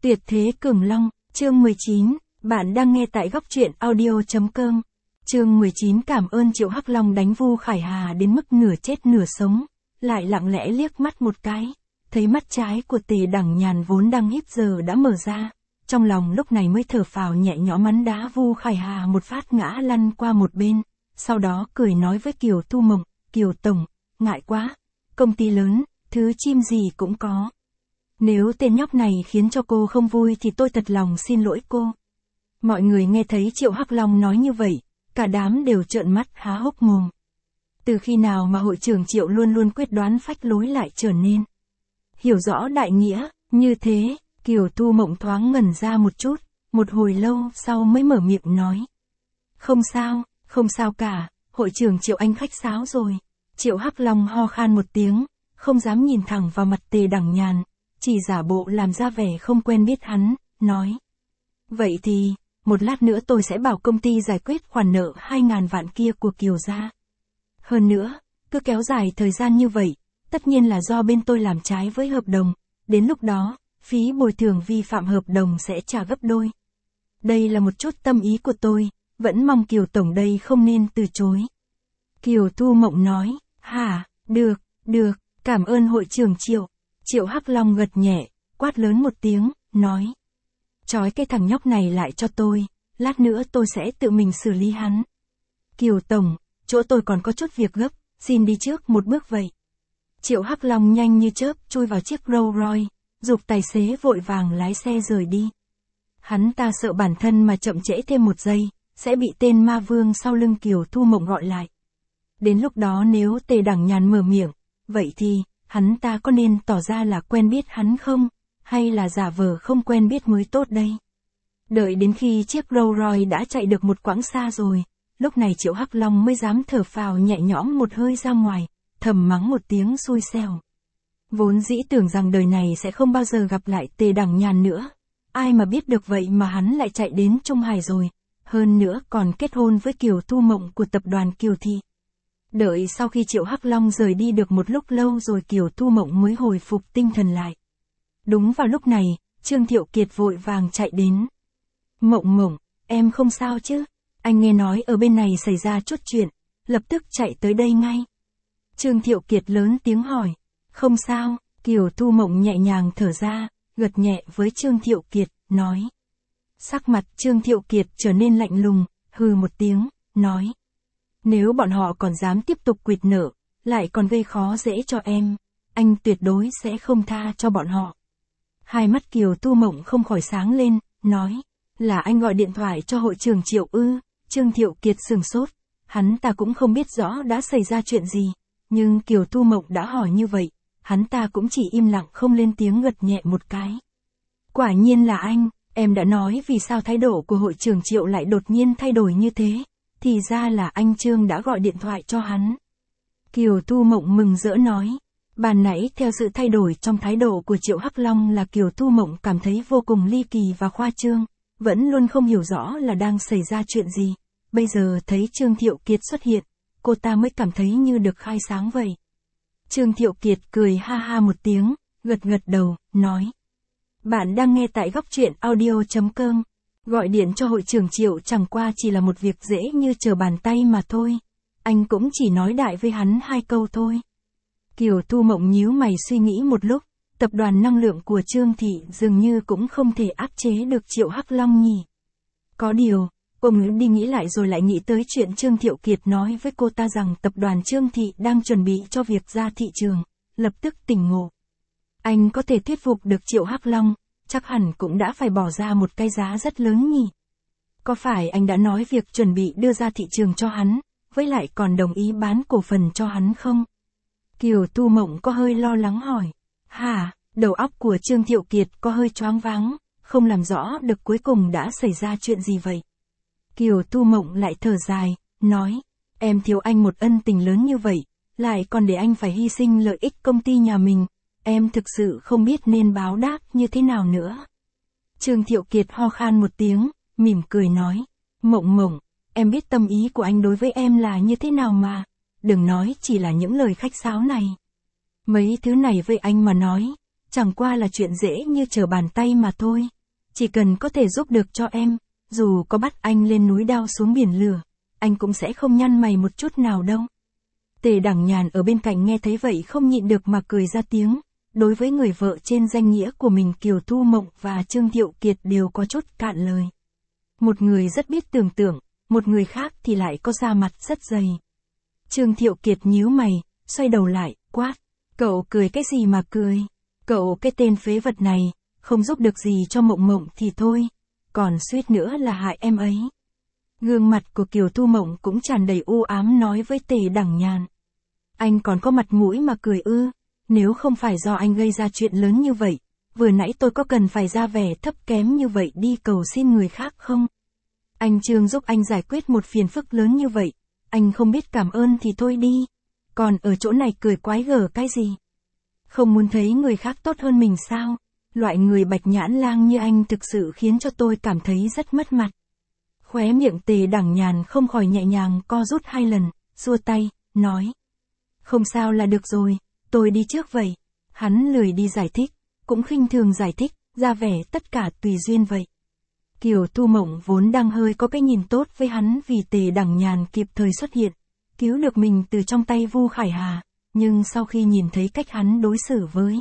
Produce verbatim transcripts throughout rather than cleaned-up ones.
Tuyệt thế cường long, chương mười chín, bạn đang nghe tại góc truyện audio.com. Chương mười chín. Cảm ơn Triệu Hắc Long đánh Vu Khải Hà đến mức nửa chết nửa sống, lại lặng lẽ liếc mắt một cái, thấy mắt trái của Tề Đẳng Nhàn vốn đang híp giờ đã mở ra, trong lòng lúc này mới thở phào nhẹ nhõm mắn đá Vu Khải Hà một phát ngã lăn qua một bên, sau đó cười nói với Kiều Thu Mộng, Kiều Tổng, ngại quá, công ty lớn, thứ chim gì cũng có. Nếu tên nhóc này khiến cho cô không vui thì tôi thật lòng xin lỗi cô. Mọi người nghe thấy Triệu Hắc Long nói như vậy, cả đám đều trợn mắt há hốc mồm. Từ khi nào mà hội trưởng Triệu luôn luôn quyết đoán phách lối lại trở nên hiểu rõ đại nghĩa, như thế, Kiều Thu Mộng thoáng ngẩn ra một chút, một hồi lâu sau mới mở miệng nói. Không sao, không sao cả, hội trưởng Triệu anh khách sáo rồi. Triệu Hắc Long ho khan một tiếng, không dám nhìn thẳng vào mặt Tề Đẳng Nhàn, chỉ giả bộ làm ra vẻ không quen biết hắn, nói. Vậy thì, một lát nữa tôi sẽ bảo công ty giải quyết khoản nợ hai ngàn vạn kia của Kiều gia. Hơn nữa, cứ kéo dài thời gian như vậy, tất nhiên là do bên tôi làm trái với hợp đồng, đến lúc đó, phí bồi thường vi phạm hợp đồng sẽ trả gấp đôi. Đây là một chút tâm ý của tôi, vẫn mong Kiều Tổng đây không nên từ chối. Kiều Thu Mộng nói, hả, được, được, cảm ơn hội trưởng Triệu. Triệu Hắc Long gật nhẹ, quát lớn một tiếng, nói. Trói cái thằng nhóc này lại cho tôi, lát nữa tôi sẽ tự mình xử lý hắn. Kiều Tổng, chỗ tôi còn có chút việc gấp, xin đi trước một bước vậy. Triệu Hắc Long nhanh như chớp chui vào chiếc Rolls Royce, giục tài xế vội vàng lái xe rời đi. Hắn ta sợ bản thân mà chậm trễ thêm một giây, sẽ bị tên ma vương sau lưng Kiều Thu Mộng gọi lại. Đến lúc đó nếu Tề Đẳng Nhàn mở miệng, vậy thì, hắn ta có nên tỏ ra là quen biết hắn không, hay là giả vờ không quen biết mới tốt đây? Đợi đến khi chiếc Rolls Royce đã chạy được một quãng xa rồi, lúc này Triệu Hắc Long mới dám thở phào nhẹ nhõm một hơi ra ngoài, thầm mắng một tiếng xui xẻo. Vốn dĩ tưởng rằng đời này sẽ không bao giờ gặp lại Tề Đẳng Nhàn nữa, ai mà biết được vậy mà hắn lại chạy đến Trung Hải rồi, hơn nữa còn kết hôn với Kiều Thu Mộng của tập đoàn Kiều Thị. Đợi sau khi Triệu Hắc Long rời đi được một lúc lâu rồi Kiều Thu Mộng mới hồi phục tinh thần lại. Đúng vào lúc này, Trương Thiệu Kiệt vội vàng chạy đến. Mộng Mộng, em không sao chứ? Anh nghe nói ở bên này xảy ra chút chuyện, lập tức chạy tới đây ngay. Trương Thiệu Kiệt lớn tiếng hỏi. Không sao, Kiều Thu Mộng nhẹ nhàng thở ra, gật nhẹ với Trương Thiệu Kiệt, nói. Sắc mặt Trương Thiệu Kiệt trở nên lạnh lùng, hừ một tiếng, nói. Nếu bọn họ còn dám tiếp tục quỵt nợ, lại còn gây khó dễ cho em, anh tuyệt đối sẽ không tha cho bọn họ. Hai mắt Kiều Thu Mộng không khỏi sáng lên, nói, là anh gọi điện thoại cho hội trưởng Triệu ư? Trương Thiệu Kiệt sừng sốt, hắn ta cũng không biết rõ đã xảy ra chuyện gì, nhưng Kiều Thu Mộng đã hỏi như vậy, hắn ta cũng chỉ im lặng không lên tiếng gật nhẹ một cái. Quả nhiên là anh, em đã nói vì sao thái độ của hội trưởng Triệu lại đột nhiên thay đổi như thế. Thì ra là anh Trương đã gọi điện thoại cho hắn. Kiều Thu Mộng mừng rỡ nói. Ban nãy theo sự thay đổi trong thái độ của Triệu Hắc Long là Kiều Thu Mộng cảm thấy vô cùng ly kỳ và khoa trương, vẫn luôn không hiểu rõ là đang xảy ra chuyện gì. Bây giờ thấy Trương Thiệu Kiệt xuất hiện, cô ta mới cảm thấy như được khai sáng vậy. Trương Thiệu Kiệt cười ha ha một tiếng, gật gật đầu, nói. Bạn đang nghe tại góc truyện audio.com. Gọi điện cho hội trưởng Triệu chẳng qua chỉ là một việc dễ như trở bàn tay mà thôi. Anh cũng chỉ nói đại với hắn hai câu thôi. Kiều Thu Mộng nhíu mày suy nghĩ một lúc, tập đoàn năng lượng của Trương Thị dường như cũng không thể áp chế được Triệu Hắc Long nhỉ. Có điều, cô đi nghĩ lại rồi lại nghĩ tới chuyện Trương Thiệu Kiệt nói với cô ta rằng tập đoàn Trương Thị đang chuẩn bị cho việc ra thị trường, lập tức tỉnh ngộ. Anh có thể thuyết phục được Triệu Hắc Long, chắc hẳn cũng đã phải bỏ ra một cái giá rất lớn nhỉ. Có phải anh đã nói việc chuẩn bị đưa ra thị trường cho hắn, với lại còn đồng ý bán cổ phần cho hắn không? Kiều Thu Mộng có hơi lo lắng hỏi. Hả, đầu óc của Trương Thiệu Kiệt có hơi choáng váng, không làm rõ được cuối cùng đã xảy ra chuyện gì vậy. Kiều Thu Mộng lại thở dài, nói, em thiếu anh một ân tình lớn như vậy, lại còn để anh phải hy sinh lợi ích công ty nhà mình. Em thực sự không biết nên báo đáp như thế nào nữa. Trương Thiệu Kiệt ho khan một tiếng, mỉm cười nói. Mộng Mộng, em biết tâm ý của anh đối với em là như thế nào mà. Đừng nói chỉ là những lời khách sáo này. Mấy thứ này với anh mà nói, Chẳng qua là chuyện dễ như trở bàn tay mà thôi. Chỉ cần có thể giúp được cho em, dù có bắt anh lên núi đao xuống biển lửa, anh cũng sẽ không nhăn mày một chút nào đâu. Tề Đằng Nhàn ở bên cạnh nghe thấy vậy không nhịn được mà cười ra tiếng. Đối với người vợ trên danh nghĩa của mình, Kiều Thu Mộng và Trương Thiệu Kiệt đều có chút cạn lời. Một người rất biết tưởng tượng, một người khác thì lại có da mặt rất dày. Trương Thiệu Kiệt nhíu mày, xoay đầu lại, quát. Cậu cười cái gì mà cười? Cậu cái tên phế vật này, không giúp được gì cho Mộng Mộng thì thôi, còn suýt nữa là hại em ấy. Gương mặt của Kiều Thu Mộng cũng tràn đầy u ám nói với Tề Đằng Nhàn. Anh còn có mặt mũi mà cười ư? Nếu không phải do anh gây ra chuyện lớn như vậy, vừa nãy tôi có cần phải ra vẻ thấp kém như vậy đi cầu xin người khác không? Anh Trương giúp anh giải quyết một phiền phức lớn như vậy, anh không biết cảm ơn thì thôi đi. Còn ở chỗ này cười quái gở cái gì? Không muốn thấy người khác tốt hơn mình sao? Loại người bạch nhãn lang như anh thực sự khiến cho tôi cảm thấy rất mất mặt. Khóe miệng Tề Đằng Nhàn không khỏi nhẹ nhàng co rút hai lần, xua tay, nói. Không sao là được rồi, tôi đi trước vậy. Hắn lười đi giải thích, cũng khinh thường giải thích, ra vẻ tất cả tùy duyên vậy. Kiều Thu Mộng vốn đang hơi có cái nhìn tốt với hắn vì Tề Đằng Nhàn kịp thời xuất hiện, cứu được mình từ trong tay Vu Khải Hà, nhưng sau khi nhìn thấy cách hắn đối xử với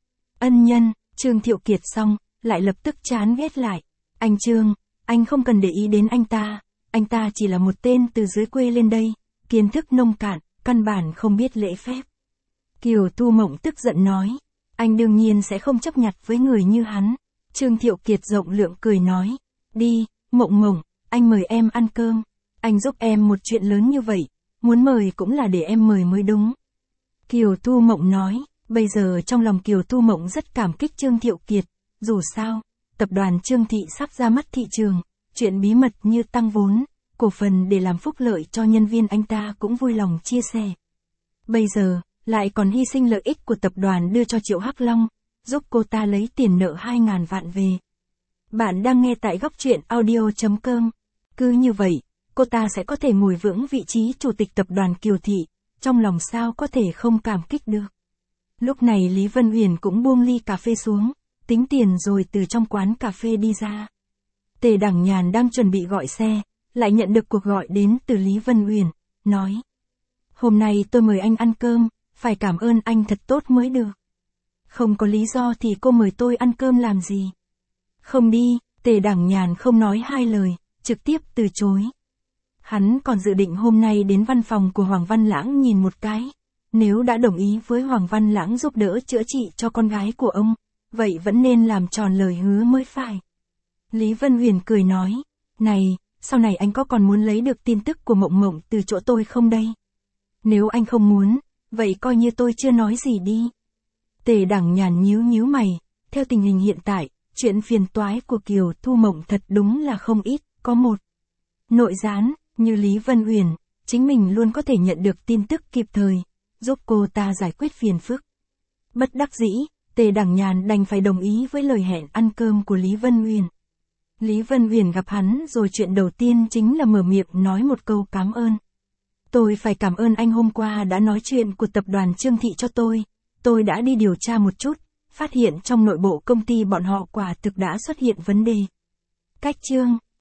ân nhân, Trương Thiệu Kiệt xong, lại lập tức chán ghét lại. Anh Trương, anh không cần để ý đến anh ta, anh ta chỉ là một tên từ dưới quê lên đây, kiến thức nông cạn, căn bản không biết lễ phép. Kiều Thu Mộng tức giận nói, anh đương nhiên sẽ không chấp nhặt với người như hắn. Trương Thiệu Kiệt rộng lượng cười nói, đi, Mộng Mộng, anh mời em ăn cơm, anh giúp em một chuyện lớn như vậy, muốn mời cũng là để em mời mới đúng. Kiều Thu Mộng nói, bây giờ trong lòng Kiều Thu Mộng rất cảm kích Trương Thiệu Kiệt, dù sao, tập đoàn Trương Thị sắp ra mắt thị trường, chuyện bí mật như tăng vốn, cổ phần để làm phúc lợi cho nhân viên anh ta cũng vui lòng chia sẻ. Bây giờ, lại còn hy sinh lợi ích của tập đoàn đưa cho Triệu Hắc Long, giúp cô ta lấy tiền nợ hai ngàn vạn về. Bạn đang nghe tại góc truyện audio chấm com. Cứ như vậy, cô ta sẽ có thể ngồi vững vị trí chủ tịch tập đoàn Kiều Thị, trong lòng sao có thể không cảm kích được. Lúc này Lý Vân Uyển cũng buông ly cà phê xuống, tính tiền rồi từ trong quán cà phê đi ra. Tề Đằng Nhàn đang chuẩn bị gọi xe, lại nhận được cuộc gọi đến từ Lý Vân Uyển, nói. Hôm nay tôi mời anh ăn cơm, phải cảm ơn anh thật tốt mới được. Không có lý do thì cô mời tôi ăn cơm làm gì? Không đi, Tề Đằng Nhàn không nói hai lời, trực tiếp từ chối. Hắn còn dự định hôm nay đến văn phòng của Hoàng Văn Lãng nhìn một cái. Nếu đã đồng ý với Hoàng Văn Lãng giúp đỡ chữa trị cho con gái của ông, vậy vẫn nên làm tròn lời hứa mới phải. Lý Vân Uyển cười nói, này, sau này anh có còn muốn lấy được tin tức của Mộng Mộng từ chỗ tôi không đây? Nếu anh không muốn, vậy coi như tôi chưa nói gì đi. Tề Đằng Nhàn nhíu nhíu mày, theo tình hình hiện tại, chuyện phiền toái của Kiều Thu Mộng thật đúng là không ít, có một nội gián, như Lý Vân Uyển, chính mình luôn có thể nhận được tin tức kịp thời, giúp cô ta giải quyết phiền phức. Bất đắc dĩ, Tề Đằng Nhàn đành phải đồng ý với lời hẹn ăn cơm của Lý Vân Uyển. Lý Vân Uyển gặp hắn rồi chuyện đầu tiên chính là mở miệng nói một câu cảm ơn. Tôi phải cảm ơn anh hôm qua đã nói chuyện của tập đoàn Trương Thị cho tôi. Tôi đã đi điều tra một chút, phát hiện trong nội bộ công ty bọn họ quả thực đã xuất hiện vấn đề. Cách Trương